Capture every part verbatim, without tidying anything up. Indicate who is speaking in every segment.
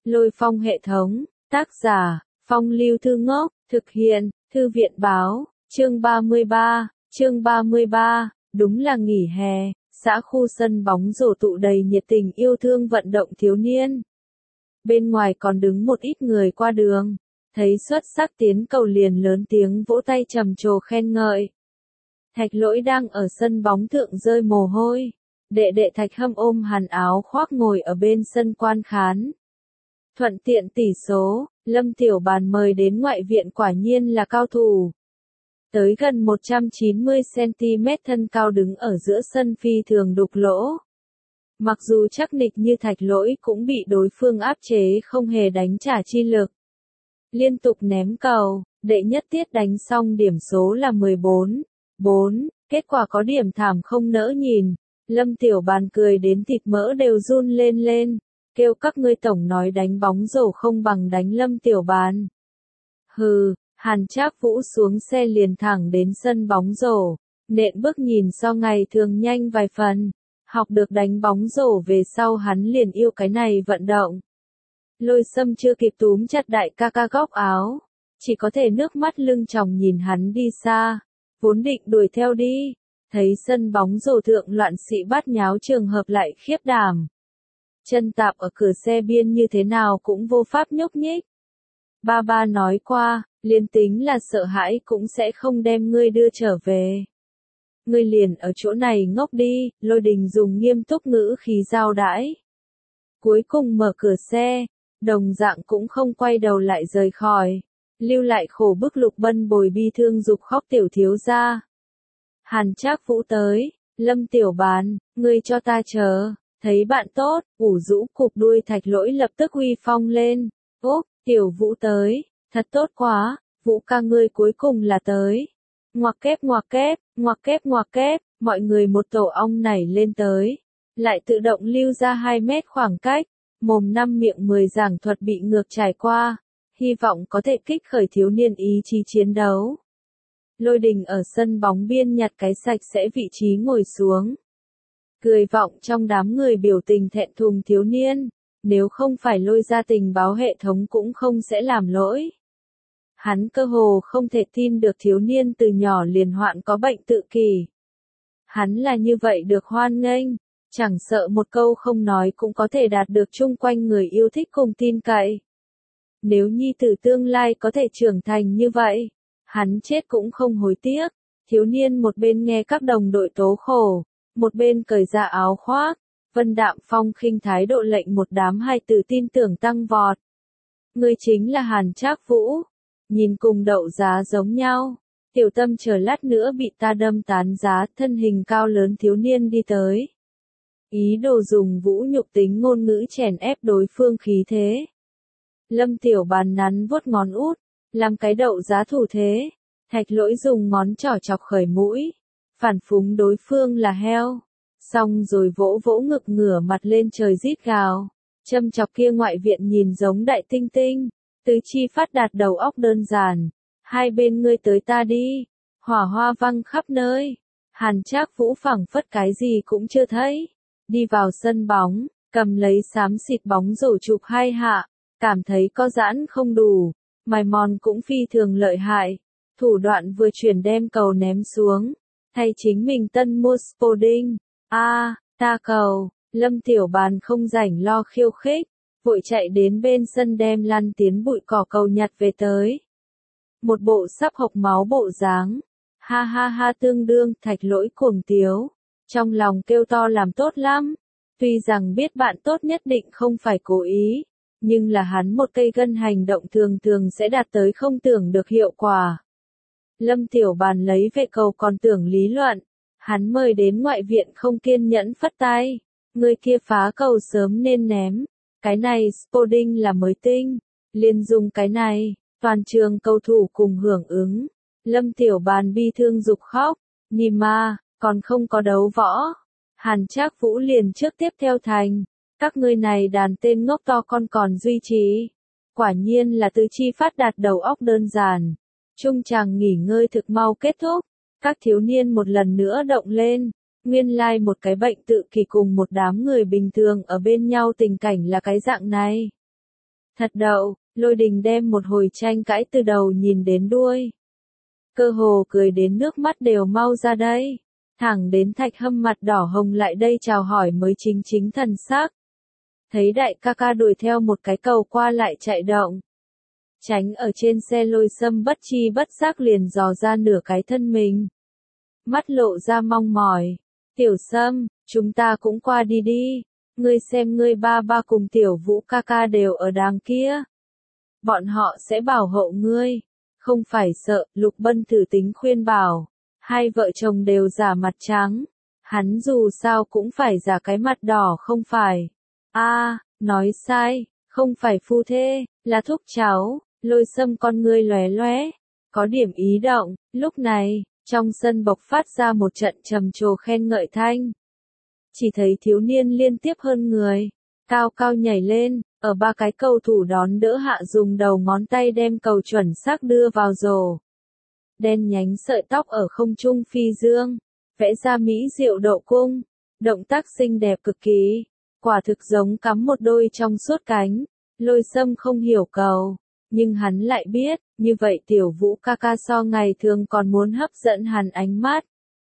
Speaker 1: Lôi Phong hệ thống, tác giả, Phong Lưu Thư Ngốc, thực hiện, Thư viện báo, chương ba mươi ba, chương ba mươi ba, đúng là nghỉ hè, xã khu sân bóng rổ tụ đầy nhiệt tình yêu thương vận động thiếu niên. Bên ngoài còn đứng một ít người qua đường, thấy xuất sắc tiến cầu liền lớn tiếng vỗ tay trầm trồ khen ngợi. Thạch Lỗi đang ở sân bóng thượng rơi mồ hôi, đệ đệ Thạch Hâm ôm hàn áo khoác ngồi ở bên sân quan khán. Thuận tiện tỷ số, Lâm Tiểu Bàn mời đến ngoại viện quả nhiên là cao thủ. Tới gần một trăm chín mươi xăng-ti-mét thân cao đứng ở giữa sân phi thường đục lỗ. Mặc dù chắc nịch như Thạch Lỗi cũng bị đối phương áp chế không hề đánh trả chi lực. Liên tục ném cầu, đệ nhất tiết đánh xong điểm số là mười bốn, bốn, kết quả có điểm thảm không nỡ nhìn. Lâm Tiểu Bàn cười đến thịt mỡ đều run lên lên, kêu các ngươi tổng nói đánh bóng rổ không bằng đánh Lâm Tiểu Bàn. Hừ, Hàn Trác Vũ xuống xe liền thẳng đến sân bóng rổ, nện bước nhìn so ngày thường nhanh vài phần. Học được đánh bóng rổ về sau hắn liền yêu cái này vận động. Lôi Sâm chưa kịp túm chặt đại ca ca góc áo, chỉ có thể nước mắt lưng tròng nhìn hắn đi xa, vốn định đuổi theo đi, thấy sân bóng rổ thượng loạn sĩ bát nháo trường hợp lại khiếp đảm. Chân tạp ở cửa xe biên như thế nào cũng vô pháp nhúc nhích. Ba ba nói qua, liền tính là sợ hãi cũng sẽ không đem ngươi đưa trở về. Ngươi liền ở chỗ này ngốc đi, Lôi Đình dùng nghiêm túc ngữ khí giao đãi. Cuối cùng mở cửa xe, đồng dạng cũng không quay đầu lại rời khỏi, lưu lại khổ bức Lục Bân bồi bi thương dục khóc tiểu thiếu gia. Hàn Trác Vũ tới, Lâm Tiểu Bàn, ngươi cho ta chờ, thấy bạn tốt, ủ rũ cục đuôi Thạch Lỗi lập tức uy phong lên, úp, Tiểu Vũ tới, thật tốt quá, Vũ ca ngươi cuối cùng là tới. Ngoặc kép ngoặc kép, ngoặc kép ngoặc kép, mọi người một tổ ong nảy lên tới, lại tự động lưu ra hai mét khoảng cách, mồm năm miệng mười giảng thuật bị ngược trải qua, hy vọng có thể kích khởi thiếu niên ý chí chiến đấu. Lôi Đình ở sân bóng biên nhặt cái sạch sẽ vị trí ngồi xuống. Cười vọng trong đám người biểu tình thẹn thùng thiếu niên, nếu không phải lôi ra tình báo hệ thống cũng không sẽ làm lỗi. Hắn cơ hồ không thể tin được thiếu niên từ nhỏ liền hoạn có bệnh tự kỷ. Hắn là như vậy được hoan nghênh, chẳng sợ một câu không nói cũng có thể đạt được chung quanh người yêu thích cùng tin cậy. Nếu nhi tử tương lai có thể trưởng thành như vậy, hắn chết cũng không hối tiếc. Thiếu niên một bên nghe các đồng đội tố khổ, một bên cởi ra áo khoác, vân đạm phong khinh thái độ lệnh một đám hài tử tin tưởng tăng vọt. Ngươi chính là Hàn Trác Vũ. Nhìn cùng đậu giá giống nhau, tiểu tâm chờ lát nữa bị ta đâm tán giá, thân hình cao lớn thiếu niên đi tới. Ý đồ dùng vũ nhục tính ngôn ngữ chèn ép đối phương khí thế. Lâm Tiểu Bàn nắn vuốt ngón út, làm cái đậu giá thủ thế. Thạch Lỗi dùng ngón trỏ chọc khởi mũi, phản phúng đối phương là heo. Xong rồi vỗ vỗ ngực ngửa mặt lên trời rít gào, châm chọc kia ngoại viện nhìn giống đại tinh tinh. Tứ chi phát đạt đầu óc đơn giản, hai bên ngươi tới ta đi, hỏa hoa văng khắp nơi. Hàn Trác Vũ phảng phất cái gì cũng chưa thấy, đi vào sân bóng, cầm lấy xám xịt bóng rổ chụp hai hạ, cảm thấy có giãn không đủ, mài mòn cũng phi thường lợi hại, thủ đoạn vừa chuyển đem cầu ném xuống, thay chính mình tân mua Spoding. A, à, ta cầu, Lâm Tiểu Bàn không rảnh lo khiêu khích, vội chạy đến bên sân đem lăn tiến bụi cỏ cầu nhặt về tới. Một bộ sắp hộc máu bộ dáng. Ha ha ha tương đương, Thạch Lỗi cuồng tiếu. Trong lòng kêu to làm tốt lắm. Tuy rằng biết bạn tốt nhất định không phải cố ý, nhưng là hắn một cây gân hành động thường thường sẽ đạt tới không tưởng được hiệu quả. Lâm Tiểu Bàn lấy về cầu còn tưởng lý luận. Hắn mời đến ngoại viện không kiên nhẫn phất tay. Người kia phá cầu sớm nên ném. Cái này Spoding là mới tinh, liền dùng cái này, toàn trường cầu thủ cùng hưởng ứng. Lâm Tiểu Bàn bi thương dục khóc, Nima, còn không có đấu võ. Hàn Trác Vũ liền trước tiếp theo thành, các ngươi này đàn tên ngốc to con còn duy trì. Quả nhiên là tứ chi phát đạt đầu óc đơn giản. Trung tràng nghỉ ngơi thực mau kết thúc, các thiếu niên một lần nữa động lên. Nguyên lai like một cái bệnh tự kỷ cùng một đám người bình thường ở bên nhau tình cảnh là cái dạng này. Thật đậu, Lôi Đình đem một hồi tranh cãi từ đầu nhìn đến đuôi. Cơ hồ cười đến nước mắt đều mau ra đây. Thẳng đến Thạch Hâm mặt đỏ hồng lại đây chào hỏi mới chính chính thần sắc. Thấy đại ca ca đuổi theo một cái cầu qua lại chạy động. Tránh ở trên xe Lôi Sâm bất chi bất giác liền dò ra nửa cái thân mình. Mắt lộ ra mong mỏi. Tiểu Sâm, chúng ta cũng qua đi đi. Ngươi xem ngươi ba ba cùng tiểu Vũ ca ca đều ở đàng kia. Bọn họ sẽ bảo hộ ngươi. Không phải sợ, Lục Bân thử tính khuyên bảo. Hai vợ chồng đều giả mặt trắng. Hắn dù sao cũng phải giả cái mặt đỏ không phải. A, à, nói sai, không phải phu thê, là thúc cháu. Lôi Sâm con ngươi lóe lóe, có điểm ý động. Lúc này, trong sân bộc phát ra một trận trầm trồ khen ngợi thanh. Chỉ thấy thiếu niên liên tiếp hơn người, cao cao nhảy lên, ở ba cái cầu thủ đón đỡ hạ dùng đầu ngón tay đem cầu chuẩn xác đưa vào rổ. Đen nhánh sợi tóc ở không trung phi dương, vẽ ra mỹ diệu độ cung, động tác xinh đẹp cực kỳ, quả thực giống cắm một đôi trong suốt cánh. Lôi Sâm không hiểu cầu, nhưng hắn lại biết, như vậy tiểu Vũ ca ca so ngày thường còn muốn hấp dẫn hắn ánh mắt.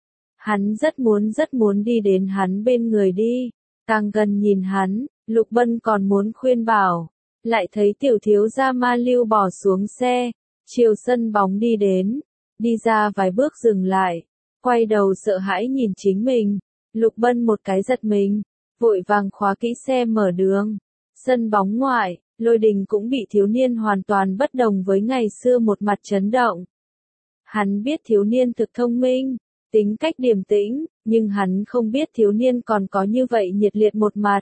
Speaker 1: Hắn rất muốn rất muốn đi đến hắn bên người đi, càng gần nhìn hắn, Lục Bân còn muốn khuyên bảo, lại thấy tiểu thiếu gia Ma Lưu bỏ xuống xe, chiều sân bóng đi đến, đi ra vài bước dừng lại, quay đầu sợ hãi nhìn chính mình, Lục Bân một cái giật mình, vội vàng khóa kỹ xe mở đường. Sân bóng ngoại, Lôi Đình cũng bị thiếu niên hoàn toàn bất đồng với ngày xưa một mặt chấn động. Hắn biết thiếu niên thực thông minh, tính cách điềm tĩnh, nhưng hắn không biết thiếu niên còn có như vậy nhiệt liệt một mặt.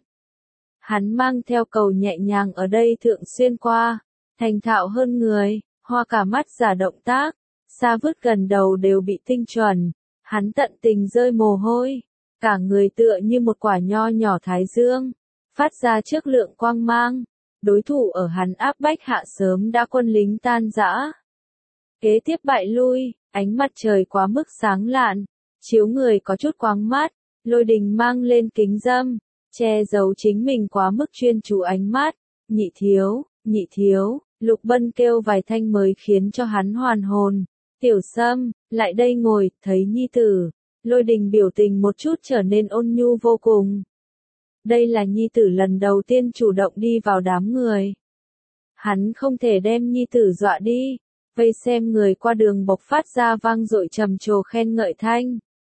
Speaker 1: Hắn mang theo cầu nhẹ nhàng ở đây thượng xuyên qua, thành thạo hơn người, hoa cả mắt giả động tác, xa vứt gần đầu đều bị tinh chuẩn. Hắn tận tình rơi mồ hôi, cả người tựa như một quả nho nhỏ thái dương, phát ra trước lượng quang mang. Đối thủ ở hắn áp bách hạ sớm đã quân lính tan rã. Kế tiếp bại lui, ánh mặt trời quá mức sáng lạn, chiếu người có chút quáng mắt, Lôi Đình mang lên kính râm, che giấu chính mình quá mức chuyên chú ánh mắt. Nhị thiếu, nhị thiếu, Lục Bân kêu vài thanh mới khiến cho hắn hoàn hồn. Tiểu Sâm, lại đây ngồi, thấy nhi tử. Lôi Đình biểu tình một chút trở nên ôn nhu vô cùng. Đây là nhi tử lần đầu tiên chủ động đi vào đám người. Hắn không thể đem nhi tử dọa đi, vây xem người qua đường bộc phát ra vang dội trầm trồ khen ngợi thanh.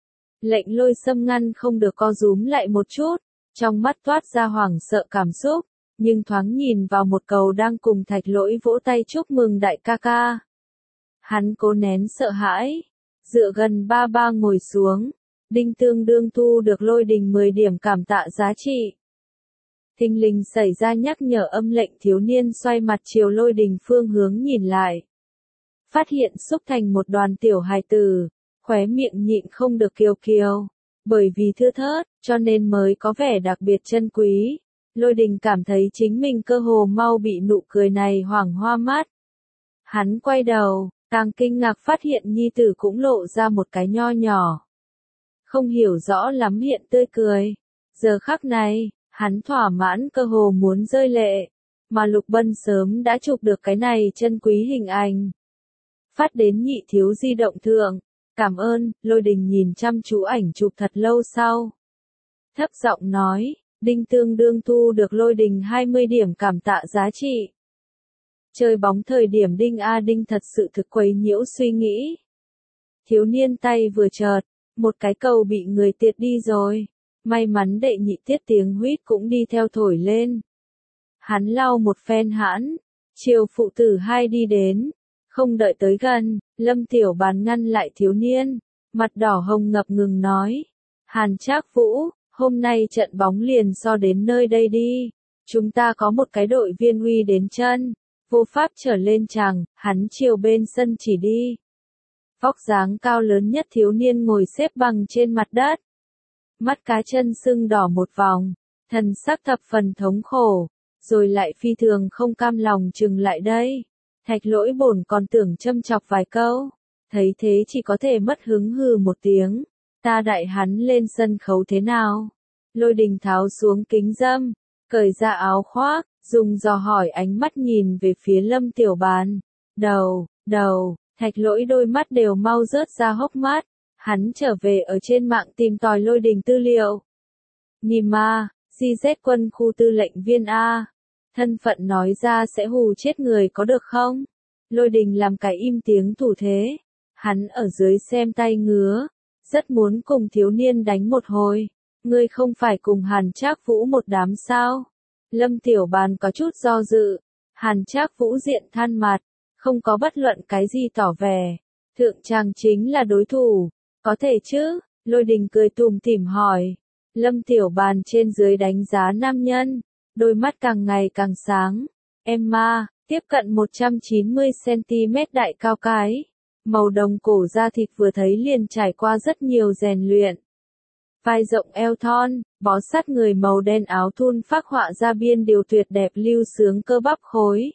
Speaker 1: Lệnh Lôi Sâm ngăn không được co rúm lại một chút, trong mắt toát ra hoảng sợ cảm xúc, nhưng thoáng nhìn vào một cầu đang cùng Thạch Lỗi vỗ tay chúc mừng đại ca ca. Hắn cố nén sợ hãi, dựa gần ba ba ngồi xuống. Đinh tương đương thu được Lôi Đình mười điểm cảm tạ giá trị. Thình lình xảy ra nhắc nhở âm lệnh thiếu niên xoay mặt chiều Lôi Đình phương hướng nhìn lại. Phát hiện xúc thành một đoàn tiểu hài tử, khóe miệng nhịn không được kiều kiều. Bởi vì thưa thớt, cho nên mới có vẻ đặc biệt chân quý. Lôi Đình cảm thấy chính mình cơ hồ mau bị nụ cười này hoảng hoa mắt. Hắn quay đầu, càng kinh ngạc phát hiện nhi tử cũng lộ ra một cái nho nhỏ. Không hiểu rõ lắm hiện tươi cười. Giờ khắc này, hắn thỏa mãn cơ hồ muốn rơi lệ. Mà Lục Bân sớm đã chụp được cái này chân quý hình ảnh. Phát đến nhị thiếu di động thượng. Cảm ơn, Lôi Đình nhìn chăm chú ảnh chụp thật lâu sau. Thấp giọng nói, Đinh tương đương thu được Lôi Đình hai mươi điểm cảm tạ giá trị. Chơi bóng thời điểm Đinh A Đinh thật sự thực quấy nhiễu suy nghĩ. Thiếu niên tay vừa chợt, một cái cầu bị người tiệt đi rồi. May mắn đệ nhị tiết tiếng huýt cũng đi theo thổi lên. Hắn lau một phen hãn, chiều phụ tử hai đi đến. Không đợi tới gần, Lâm Tiểu Bàn ngăn lại thiếu niên, mặt đỏ hồng ngập ngừng nói. Hàn Trác Vũ, hôm nay trận bóng liền so đến nơi đây đi. Chúng ta có một cái đội viên uy đến chân. Vô pháp trở lên chàng, hắn chiều bên sân chỉ đi. Vóc dáng cao lớn nhất thiếu niên ngồi xếp bằng trên mặt đất. Mắt cá chân sưng đỏ một vòng, thần sắc thập phần thống khổ, rồi lại phi thường không cam lòng chừng lại đây. Thạch Lỗi bổn còn tưởng châm chọc vài câu, thấy thế chỉ có thể mất hứng hừ một tiếng. Ta đại hắn lên sân khấu thế nào? Lôi Đình tháo xuống kính râm, cởi ra áo khoác, dùng dò hỏi ánh mắt nhìn về phía Lâm Tiểu Bàn. Đầu, đầu, Thạch Lỗi đôi mắt đều mau rớt ra hốc mắt. Hắn trở về ở trên mạng tìm tòi Lôi Đình tư liệu. Nima, gi dét quân khu tư lệnh viên A. Thân phận nói ra sẽ hù chết người có được không? Lôi Đình làm cái im tiếng thủ thế. Hắn ở dưới xem tay ngứa. Rất muốn cùng thiếu niên đánh một hồi. Ngươi không phải cùng Hàn Trác Vũ một đám sao? Lâm Tiểu Bàn có chút do dự. Hàn Trác Vũ diện than mặt. Không có bất luận cái gì tỏ vẻ. Thượng chàng chính là đối thủ. Có thể chứ? Lôi Đình cười tùm tìm hỏi. Lâm Tiểu Bàn trên dưới đánh giá nam nhân. Đôi mắt càng ngày càng sáng. Emma, tiếp cận một trăm chín mươi xăng-ti-mét đại cao cái. Màu đồng cổ da thịt vừa thấy liền trải qua rất nhiều rèn luyện. Vai rộng eo thon, bó sát người màu đen áo thun phác họa ra biên điều tuyệt đẹp lưu sướng cơ bắp khối.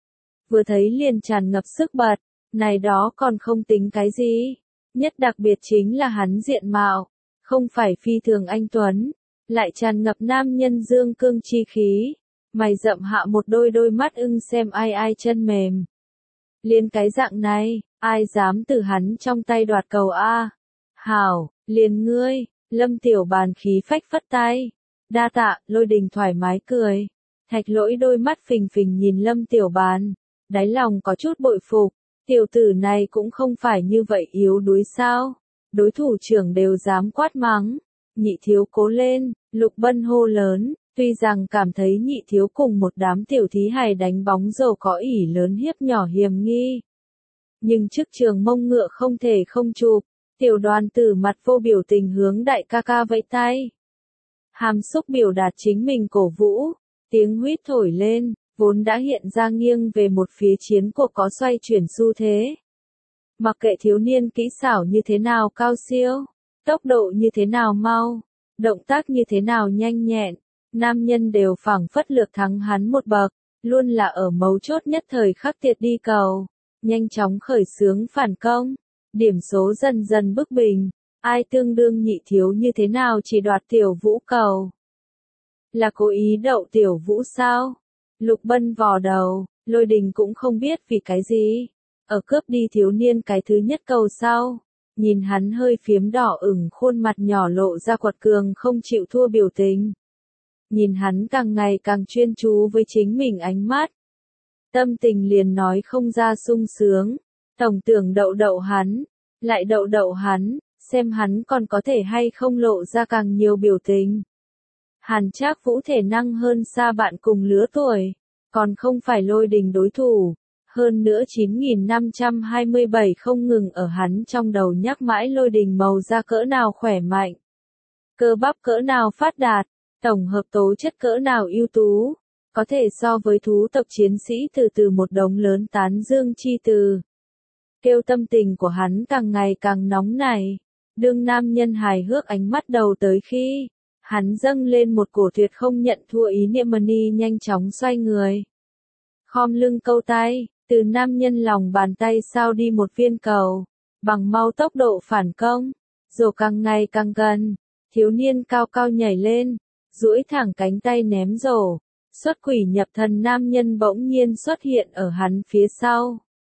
Speaker 1: Vừa thấy liền tràn ngập sức bật, này đó còn không tính cái gì. Nhất đặc biệt chính là hắn diện mạo, không phải phi thường anh tuấn, lại tràn ngập nam nhân dương cương chi khí. Mày rậm hạ một đôi đôi mắt ưng xem ai ai chân mềm. Liên cái dạng này, ai dám từ hắn trong tay đoạt cầu A. Hảo, liền ngươi, Lâm Tiểu Bàn khí phách phất tay. Đa tạ, Lôi Đình thoải mái cười. Thạch Lỗi đôi mắt phình phình nhìn Lâm Tiểu Bàn, đáy lòng có chút bội phục. Tiểu tử này cũng không phải như vậy yếu đuối sao. Đối thủ trưởng đều dám quát mắng. Nhị thiếu cố lên, Lục Bân hô lớn. Tuy rằng cảm thấy nhị thiếu cùng một đám tiểu thí hài đánh bóng rổ có ỷ lớn hiếp nhỏ hiềm nghi. Nhưng trước trường mông ngựa không thể không chụp. Tiểu Đoàn Tử mặt vô biểu tình hướng đại ca ca vẫy tay. Hàm xúc biểu đạt chính mình cổ vũ. Tiếng huýt thổi lên, vốn đã hiện ra nghiêng về một phía chiến cuộc có xoay chuyển xu thế. Mặc kệ thiếu niên kỹ xảo như thế nào cao siêu, tốc độ như thế nào mau, động tác như thế nào nhanh nhẹn, nam nhân đều phảng phất lược thắng hắn một bậc, luôn là ở mấu chốt nhất thời khắc tiệt đi cầu, nhanh chóng khởi xướng phản công, điểm số dần dần bức bình, ai tương đương nhị thiếu như thế nào chỉ đoạt tiểu vũ cầu. Là cố ý đậu tiểu vũ sao? Lục Bân vò đầu, Lôi Đình cũng không biết vì cái gì. Ở cướp đi thiếu niên cái thứ nhất cầu sau. Nhìn hắn hơi phiếm đỏ ửng khuôn mặt nhỏ lộ ra quật cường không chịu thua biểu tình. Nhìn hắn càng ngày càng chuyên chú với chính mình ánh mắt. Tâm tình liền nói không ra sung sướng. Tổng tưởng đậu đậu hắn, lại đậu đậu hắn, xem hắn còn có thể hay không lộ ra càng nhiều biểu tình. Hàn Trác Vũ thể năng hơn xa bạn cùng lứa tuổi, còn không phải Lôi Đình đối thủ. Hơn nữa chín nghìn năm trăm hai mươi bảy không ngừng ở hắn trong đầu nhắc mãi Lôi Đình màu da cỡ nào khỏe mạnh, cơ bắp cỡ nào phát đạt, tổng hợp tố chất cỡ nào ưu tú, có thể so với thú tộc chiến sĩ từ từ một đống lớn tán dương chi từ. Kêu tâm tình của hắn càng ngày càng nóng nảy, đương nam nhân hài hước ánh mắt đầu tới khi, hắn dâng lên một cổ tuyệt không nhận thua ý niệm Money nhanh chóng xoay người. Khom lưng câu tay, từ nam nhân lòng bàn tay sao đi một viên cầu, bằng mau tốc độ phản công, rổ càng ngày càng gần, thiếu niên cao cao nhảy lên, duỗi thẳng cánh tay ném rổ, xuất quỷ nhập thần nam nhân bỗng nhiên xuất hiện ở hắn phía sau.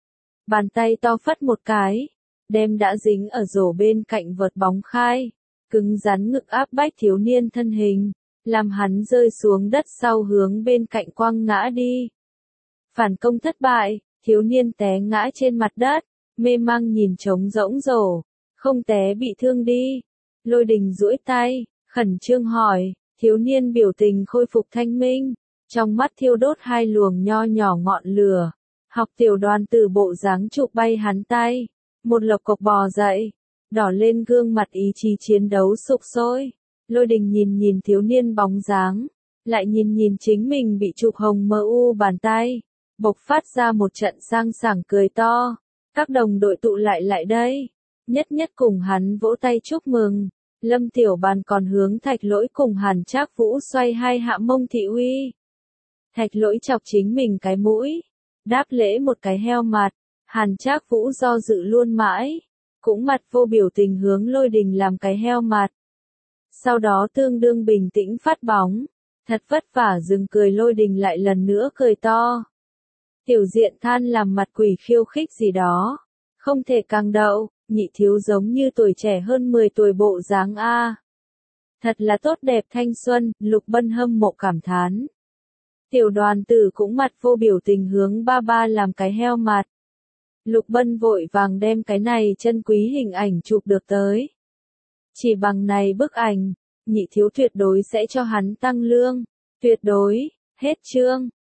Speaker 1: Bàn tay to phất một cái, đem đã dính ở rổ bên cạnh vợt bóng khai, cứng rắn ngực áp bách thiếu niên thân hình, làm hắn rơi xuống đất sau hướng bên cạnh quăng ngã đi. Phản công thất bại, thiếu niên té ngã trên mặt đất, mê mang nhìn trống rỗng rổ, không té bị thương đi. Lôi Đình duỗi tay, khẩn trương hỏi, thiếu niên biểu tình khôi phục thanh minh, trong mắt thiêu đốt hai luồng nho nhỏ ngọn lửa. Học Tiểu Đoàn Tử bộ dáng chụp bay hắn tay, một lộc cộc bò dậy, đỏ lên gương mặt ý chí chiến đấu sục sôi. Lôi Đình nhìn nhìn thiếu niên bóng dáng, lại nhìn nhìn chính mình bị chụp hồng mờ u bàn tay, bộc phát ra một trận sang sảng cười to. Các đồng đội tụ lại lại đây, nhất nhất cùng hắn vỗ tay chúc mừng. Lâm Tiểu Bàn còn hướng Thạch Lỗi cùng Hàn Trác Vũ xoay hai hạ mông thị uy. Thạch Lỗi chọc chính mình cái mũi, đáp lễ một cái heo mặt. Hàn Trác Vũ do dự luôn mãi, cũng mặt vô biểu tình hướng Lôi Đình làm cái heo mặt. Sau đó tương đương bình tĩnh phát bóng, Thật vất vả dừng cười, Lôi Đình lại lần nữa cười to. Tiểu Diện than làm mặt quỷ khiêu khích gì đó. Không thể càng đậu, nhị thiếu giống như tuổi trẻ hơn mười tuổi bộ dáng a. Thật là tốt đẹp thanh xuân, Lục Bân hâm mộ cảm thán. Tiểu Đoàn Tử cũng mặt vô biểu tình hướng ba ba làm cái heo mặt. Lục Bân vội vàng đem cái này chân quý hình ảnh chụp được tới. Chỉ bằng này bức ảnh, nhị thiếu tuyệt đối sẽ cho hắn tăng lương. Tuyệt đối, hết chương.